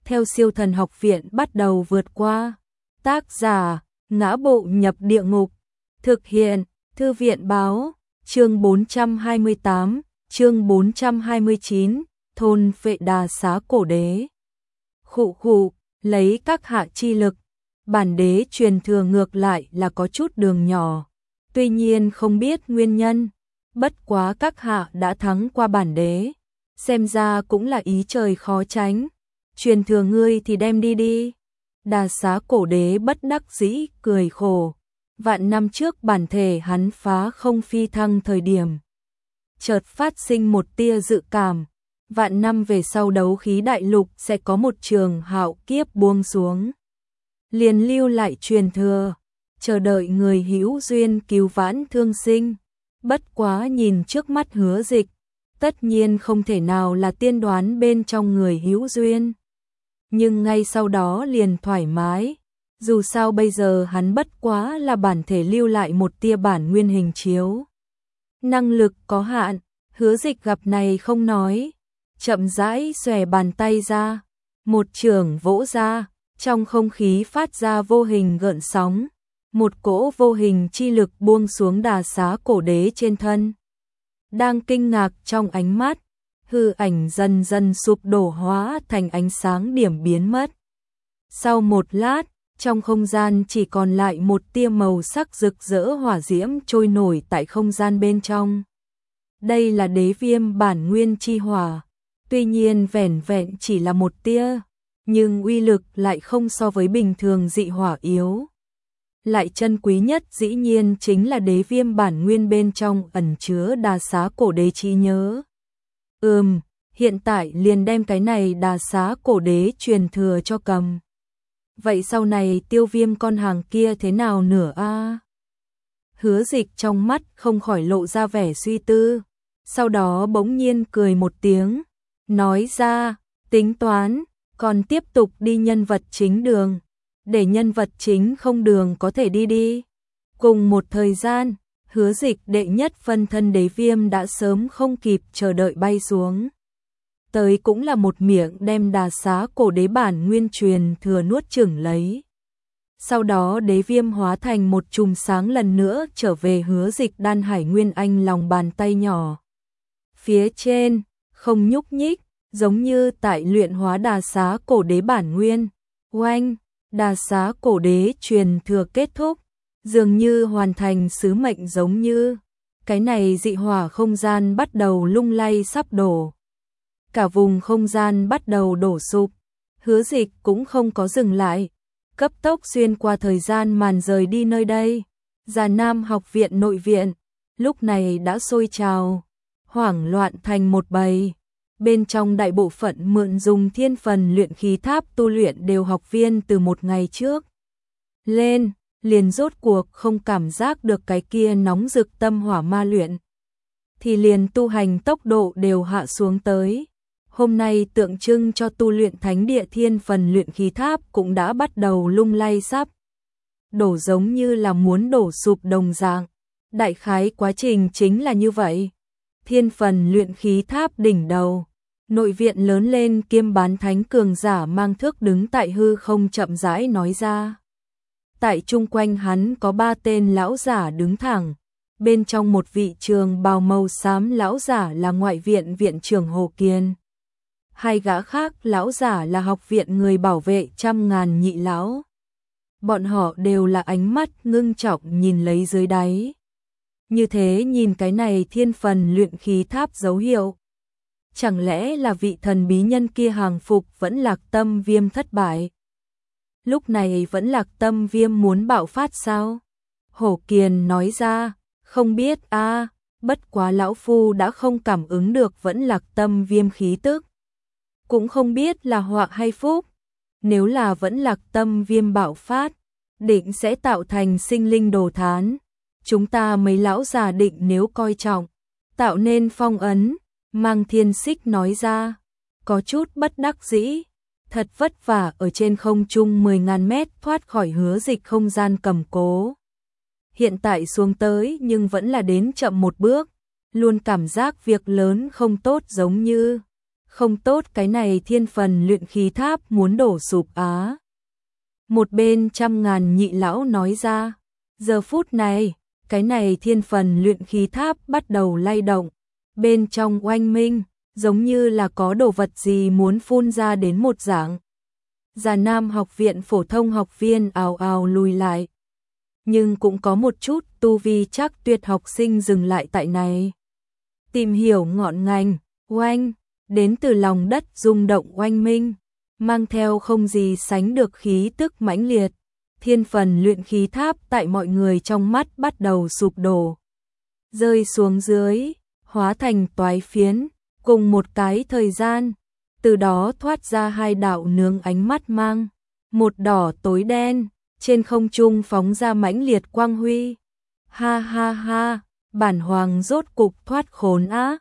theo Siêu Thần Học Viện bắt đầu vượt qua. Tác giả: Ngã Bộ Nhập Địa Ngục. Thực hiện: Thư viện báo. Chương 428, chương 429, thôn Vệ Đà Xá Cổ Đế. Khụ khụ, lấy các hạ chi lực, bản đế truyền thừa ngược lại là có chút đường nhỏ. Tuy nhiên không biết nguyên nhân, bất quá các hạ đã thắng qua bản đế, xem ra cũng là ý trời khó tránh. Truyền thừa ngươi thì đem đi đi. Đà Xá Cổ Đế bất đắc dĩ cười khổ. Vạn năm trước bản thể hắn phá không phi thăng thời điểm, chợt phát sinh một tia dự cảm, vạn năm về sau đấu khí đại lục sẽ có một trường hạo kiếp buông xuống. Liền lưu lại truyền thừa, chờ đợi người hữu duyên cứu vãn thương sinh. Bất quá nhìn trước mắt Hứa Dịch, tất nhiên không thể nào là tiên đoán bên trong người hữu duyên. Nhưng ngay sau đó liền thoải mái, dù sao bây giờ hắn bất quá là bản thể lưu lại một tia bản nguyên hình chiếu. Năng lực có hạn, Hứa Dịch gặp này không nói, chậm rãi xòe bàn tay ra, một chưởng vỗ ra, trong không khí phát ra vô hình gợn sóng, một cỗ vô hình chi lực buông xuống Đà Xá Cổ Đế trên thân. Đang kinh ngạc trong ánh mắt, hư ảnh dần dần sụp đổ hóa thành ánh sáng điểm biến mất. Sau một lát, trong không gian chỉ còn lại một tia màu sắc rực rỡ hỏa diễm trôi nổi tại không gian bên trong. Đây là đế viêm bản nguyên chi hỏa, tuy nhiên vẻn vẹn chỉ là một tia, nhưng uy lực lại không so với bình thường dị hỏa yếu. Lại chân quý nhất dĩ nhiên chính là đế viêm bản nguyên bên trong ẩn chứa Đà Xá Cổ Đế trí nhớ. Hiện tại liền đem cái này Đà Xá Cổ Đế truyền thừa cho cầm. Vậy sau này Tiêu Viêm con hàng kia thế nào nữa a? Hứa Dịch trong mắt không khỏi lộ ra vẻ suy tư, sau đó bỗng nhiên cười một tiếng, nói ra, tính toán, còn tiếp tục đi nhân vật chính đường, để nhân vật chính không đường có thể đi đi. Cùng một thời gian, Hứa Dịch đệ nhất phân thân đế viêm đã sớm không kịp chờ đợi bay xuống. Tới cũng là một miệng đem Đà Xá Cổ Đế bản nguyên truyền thừa nuốt chửng lấy. Sau đó đế viêm hóa thành một chùm sáng lần nữa trở về Hứa Dịch đan hải nguyên anh lòng bàn tay nhỏ. Phía trên, không nhúc nhích, giống như tại luyện hóa Đà Xá Cổ Đế bản nguyên. Oanh, Đà Xá Cổ Đế truyền thừa kết thúc, dường như hoàn thành sứ mệnh giống như. Cái này dị hỏa không gian bắt đầu lung lay sắp đổ. Cả vùng không gian bắt đầu đổ sụp, Hứa Dịch cũng không có dừng lại, cấp tốc xuyên qua thời gian màn rời đi nơi đây. Già Nam học viện nội viện, lúc này đã sôi trào, hoảng loạn thành một bầy. Bên trong đại bộ phận mượn dùng thiên phần luyện khí tháp tu luyện đều học viên từ một ngày trước lên, liền rốt cuộc không cảm giác được cái kia nóng rực tâm hỏa ma luyện. Thì liền tu hành tốc độ đều hạ xuống tới. Hôm nay tượng trưng cho tu luyện thánh địa thiên phần luyện khí tháp cũng đã bắt đầu lung lay sắp đổ, giống như là muốn đổ sụp đồng dạng. Đại khái quá trình chính là như vậy. Thiên phần luyện khí tháp đỉnh đầu, nội viện lớn lên kiêm bán thánh cường giả mang thước đứng tại hư không chậm rãi nói ra. Tại chung quanh hắn có 3 tên lão giả đứng thẳng. Bên trong một vị trường bào màu xám lão giả là ngoại viện viện trưởng Hồ Kiên. 2 gã khác lão giả là học viện người bảo vệ 100.000 nhị lão. Bọn họ đều là ánh mắt ngưng trọng nhìn lấy dưới đáy. Như thế nhìn cái này thiên phần luyện khí tháp dấu hiệu. Chẳng lẽ là vị thần bí nhân kia hàng phục vẫn Lạc Tâm Viêm thất bại? Lúc này vẫn Lạc Tâm Viêm muốn bạo phát sao? Hổ Kiền nói ra, không biết a, bất quá lão phu đã không cảm ứng được vẫn Lạc Tâm Viêm khí tức. Cũng không biết là họa hay phúc. Nếu là vẫn Lạc Tâm Viêm bạo phát, định sẽ tạo thành sinh linh đồ thán. Chúng ta mấy lão già định nếu coi trọng, tạo nên phong ấn. Mang Thiên Xích nói ra, có chút bất đắc dĩ, thật vất vả ở trên không trung 10.000 mét thoát khỏi Hứa Dịch không gian cầm cố. Hiện tại xuống tới nhưng vẫn là đến chậm một bước, luôn cảm giác việc lớn không tốt giống như Không tốt, cái này thiên phần luyện khí tháp muốn đổ sụp á. Một bên 100.000 nhị lão nói ra. Giờ phút này, cái này thiên phần luyện khí tháp bắt đầu lay động. Bên trong oanh minh, giống như là có đồ vật gì muốn phun ra đến một dạng. Già Nam học viện phổ thông học viên ào ào lùi lại. Nhưng cũng có một chút tu vi chắc tuyệt học sinh dừng lại tại này. Tìm hiểu ngọn ngành, oanh, đến từ lòng đất rung động oanh minh, mang theo không gì sánh được khí tức mãnh liệt. Thiên phần luyện khí tháp tại mọi người trong mắt bắt đầu sụp đổ. Rơi xuống dưới, hóa thành toái phiến, cùng một cái thời gian. Từ đó thoát ra hai đạo nướng ánh mắt mang, một đỏ tối đen, trên không trung phóng ra mãnh liệt quang huy. Ha ha ha, bản hoàng rốt cục thoát khốn á.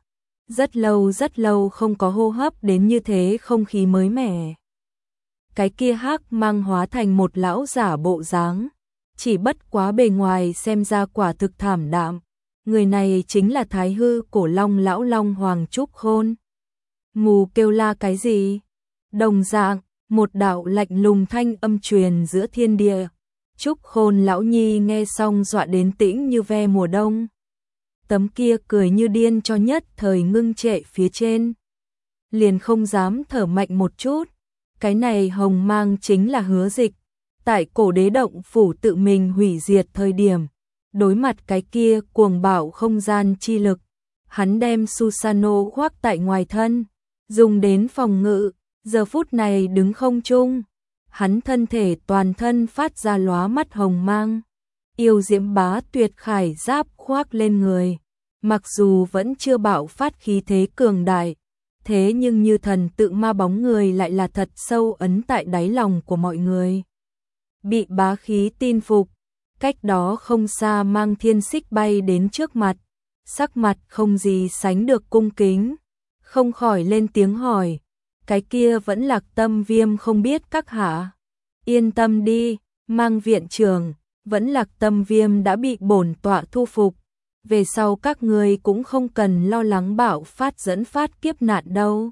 Rất lâu không có hô hấp đến như thế không khí mới mẻ. Cái kia hắc mang hóa thành một lão giả bộ dáng, chỉ bất quá bề ngoài xem ra quả thực thảm đạm. Người này chính là Thái Hư Cổ Long lão Long Hoàng Trúc Khôn. Mù kêu la cái gì? Đồng dạng, một đạo lạnh lùng thanh âm truyền giữa thiên địa. Trúc Khôn lão nhi nghe xong dọa đến tĩnh như ve mùa đông. Tấm kia cười như điên cho nhất thời ngưng trệ phía trên. Liền không dám thở mạnh một chút. Cái này hồng mang chính là Hứa Dịch. Tại cổ đế động phủ tự mình hủy diệt thời điểm. Đối mặt cái kia cuồng bạo không gian chi lực. Hắn đem Susano khoác tại ngoài thân. Dùng đến phòng ngự. Giờ phút này đứng không trung. Hắn thân thể toàn thân phát ra lóa mắt hồng mang. Yêu diễm bá tuyệt khải giáp khoác lên người. Mặc dù vẫn chưa bạo phát khí thế cường đại, thế nhưng như thần tự ma bóng người lại là thật sâu ấn tại đáy lòng của mọi người. Bị bá khí tin phục, cách đó không xa Mang Thiên Xích bay đến trước mặt, sắc mặt không gì sánh được cung kính, không khỏi lên tiếng hỏi, cái kia vẫn Lạc Tâm Viêm không biết các hạ. Yên tâm đi, Mang viện trưởng, vẫn Lạc Tâm Viêm đã bị bổn tọa thu phục. Về sau các người cũng không cần lo lắng bạo phát dẫn phát kiếp nạn đâu.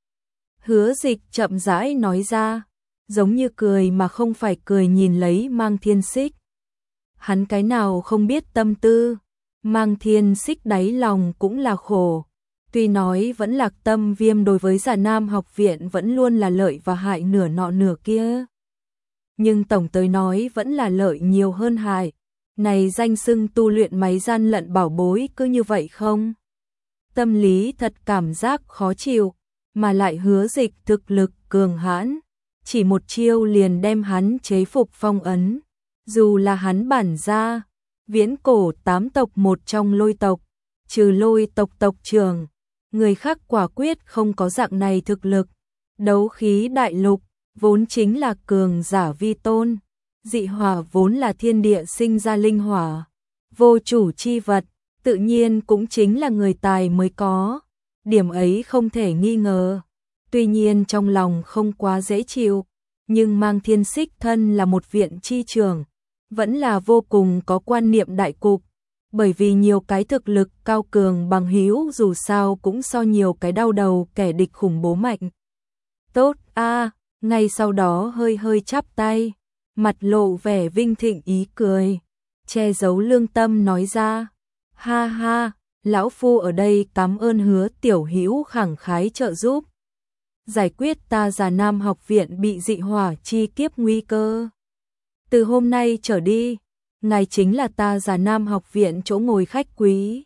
Hứa Dịch chậm rãi nói ra, giống như cười mà không phải cười nhìn lấy Mang Thiên Xích. Hắn cái nào không biết tâm tư, Mang Thiên Xích đáy lòng cũng là khổ. Tuy nói vẫn Lạc Tâm Viêm đối với Già Nam học viện vẫn luôn là lợi và hại nửa nọ nửa kia. Nhưng tổng tới nói vẫn là lợi nhiều hơn hại. Này danh xưng tu luyện máy gian lận bảo bối cứ như vậy không? Tâm lý thật cảm giác khó chịu, mà lại Hứa Dịch thực lực cường hãn, chỉ một chiêu liền đem hắn chế phục phong ấn. Dù là hắn bản gia, viễn cổ 8 tộc một trong Lôi tộc, trừ Lôi tộc tộc trưởng, người khác quả quyết không có dạng này thực lực. Đấu khí đại lục, vốn chính là cường giả vi tôn. Dị hỏa vốn là thiên địa sinh ra linh hỏa, vô chủ chi vật, tự nhiên cũng chính là người tài mới có. Điểm ấy không thể nghi ngờ. Tuy nhiên trong lòng không quá dễ chịu, nhưng Mang Thiên Xích thân là một viện chi trưởng, vẫn là vô cùng có quan niệm đại cục, bởi vì nhiều cái thực lực cao cường bằng hữu dù sao cũng so nhiều cái đau đầu kẻ địch khủng bố mạnh. Tốt a, ngay sau đó hơi hơi chắp tay, mặt lộ vẻ vinh thịnh ý cười, che giấu lương tâm nói ra, ha ha, lão phu ở đây cảm ơn Hứa tiểu hữu khẳng khái trợ giúp, giải quyết ta Già Nam học viện bị dị hỏa chi kiếp nguy cơ. Từ hôm nay trở đi, ngài chính là ta Già Nam học viện chỗ ngồi khách quý.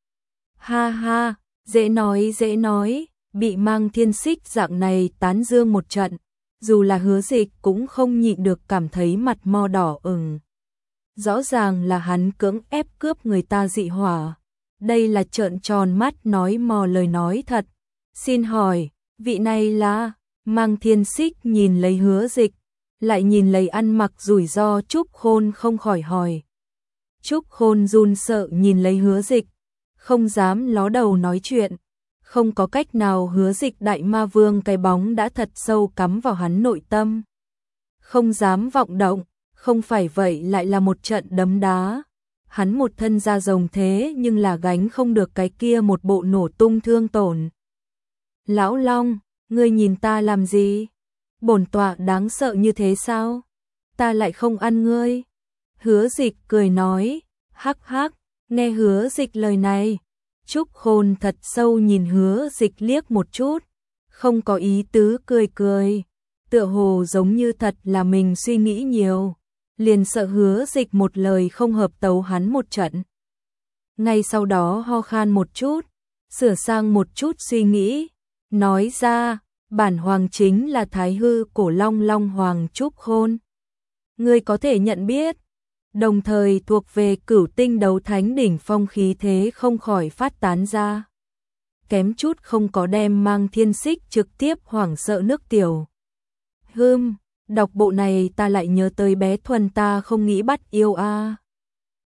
Ha ha, dễ nói, bị Mang Thiên Xích dạng này tán dương một trận. Dù là Hứa Dịch cũng không nhịn được cảm thấy mặt mo đỏ ửng. Rõ ràng là hắn cưỡng ép cướp người ta dị hỏa. Đây là trợn tròn mắt nói mò lời nói thật. Xin hỏi, vị này là... Mang Thiên Xích nhìn lấy Hứa Dịch, lại nhìn lấy ăn mặc rủi ro Trúc Khôn không khỏi hỏi. Trúc Khôn run sợ nhìn lấy Hứa Dịch, không dám ló đầu nói chuyện. Không có cách nào, Hứa Dịch đại ma vương cái bóng đã thật sâu cắm vào hắn nội tâm. Không dám vọng động, không phải vậy lại là một trận đấm đá. Hắn một thân da rồng thế nhưng là gánh không được cái kia một bộ nổ tung thương tổn. Lão Long, Ngươi nhìn ta làm gì? Bổn tọa đáng sợ như thế sao? Ta lại không ăn ngươi. Hứa Dịch cười nói, hắc hắc, nghe Hứa Dịch lời này. Trúc Khôn thật sâu nhìn Hứa Dịch liếc một chút, không có ý tứ cười cười, tựa hồ giống như thật là mình suy nghĩ nhiều, liền sợ Hứa Dịch một lời không hợp tấu hắn một trận. Ngay sau đó ho khan một chút, sửa sang một chút suy nghĩ, nói ra, bản hoàng chính là Thái Hư Cổ Long Long Hoàng Trúc Khôn. Ngươi có thể nhận biết, đồng thời thuộc về Cửu Tinh đấu thánh đỉnh phong, khí thế không khỏi phát tán ra. Kém chút không có đem Mang Thiên Xích trực tiếp hoảng sợ nước tiểu. Đọc bộ này ta lại nhớ tới bé Thuần ta không nghĩ bắt yêu a.